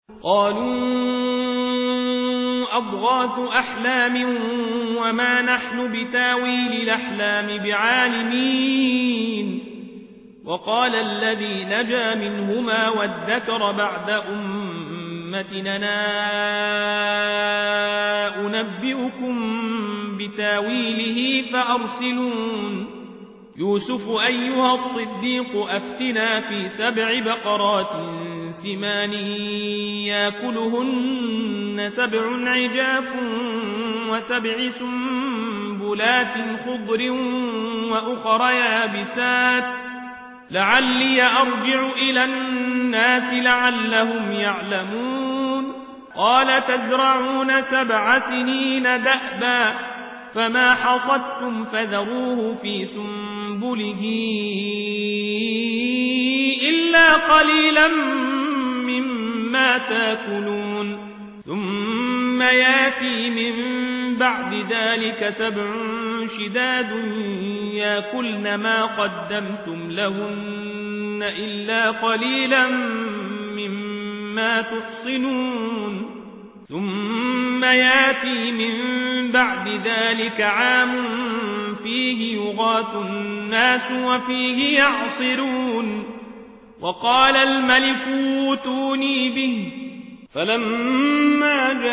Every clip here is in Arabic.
قالوا أضغاث أحلام وما نحن بتاويل الأحلام بعالمين. وقال الذي نجا منهما وادكر بعد أمتنا أنبئكم بتاويله فأرسلون. يوسف أيها الصديق أفتنا في 7 بقرات سمان ياكلهن 7 عجاف و7 سنبلات خضر وأخر يابسات لعلي أرجع إلى الناس لعلهم يعلمون. قال تزرعون 7 سنين دأبا فما حصدتم فذروه في سنبله إلا قليلا مما تاكلون. ثم ياتي من بعد ذلك 7 شداد ياكلن ما قدمتم لهن إلا قليلا مما تحصنون. ثم ياتي من بعد ذلك عام فيه يغاث الناس وفيه يعصرون. وقال الملك اوتوني به. فلما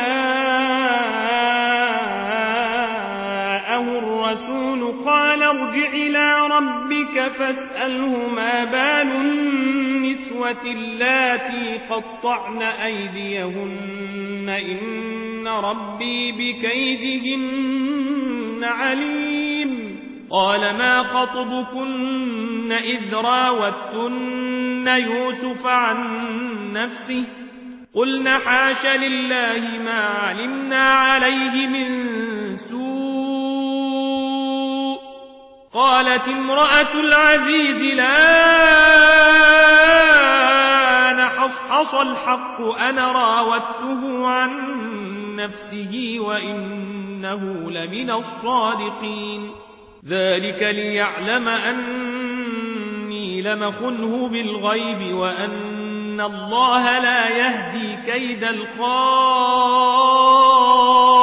جاءه الرسول قال ارجع إلى ربك فاسأله ما بال النسوة اللاتي قطعن أيديهن إن ربي بكيدهن عليم. قال ما خطبكن إذ راوتن يوسف عن نفسه قلنا حاش لله ما علمنا عليه من سوء. قالت امرأة العزيز الآن حصحص الحق أنا راودته عن نفسه وإنه لمن الصادقين. ذلك ليعلم أني لم أخنه بالغيب وأن الله لا يهدي كيد الخائنين.